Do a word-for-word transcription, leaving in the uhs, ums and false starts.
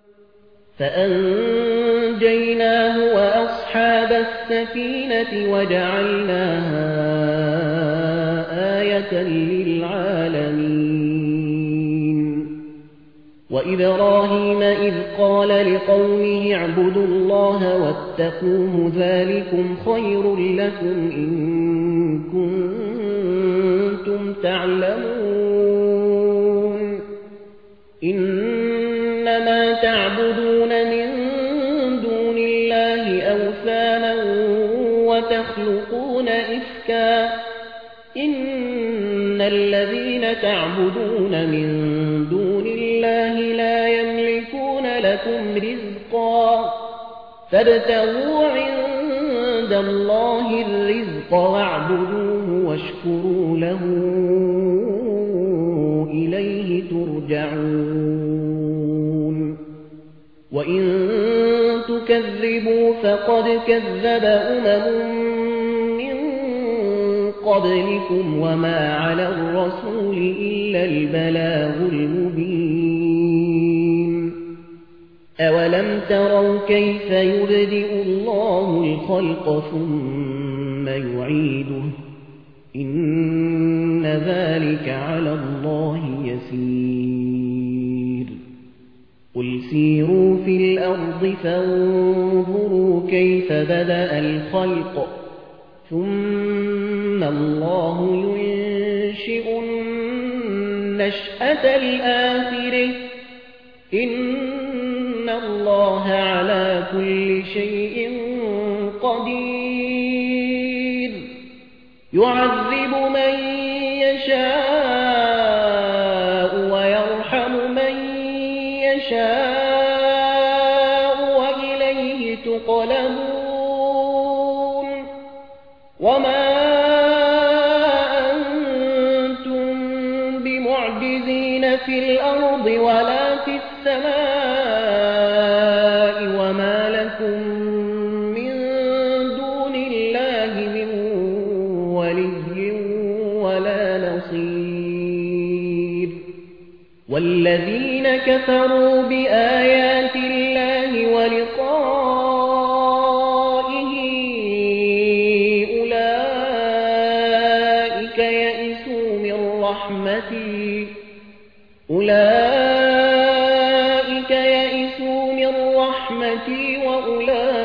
فأنجيناه وأصحاب السفينة وجعلناها آية للعالمين وإبراهيم إذ قال لقومه اعبدوا الله واتقوه ذلكم خير لكم إن كنتم تعلمون إنما تعبدون من دون الله أوثانا وتخلقون إفكا إن الذين تعبدون من دون الله لا يملكون لكم رزقا فابتغوا عند الله الرزق واعبدوه واشكروا له إليه ترجعون وإن تكذبوا فقد كذب أمم من قبلكم وما على الرسول إلا البلاغ المبين أولم تروا كيف يبدئ الله الخلق ثم يعيده إن ذلك على الله يسير قل سيروا في الأرض فانظروا كيف بدأ الخلق ثم الله ينشئ النشأة الآخرة إن الله على كل شيء قدير يعذب من يشاء ويرحم من يشاء وإليه تقلبون وما أنتم بمعجزين في الأرض ولا في السماء وما لكم من دون الله من ولي ولا نصير والذين كفروا بآيات الله ولقائه أولئك يئسوا من رحمتي أولئك يئسوا من رحمتي وأولئك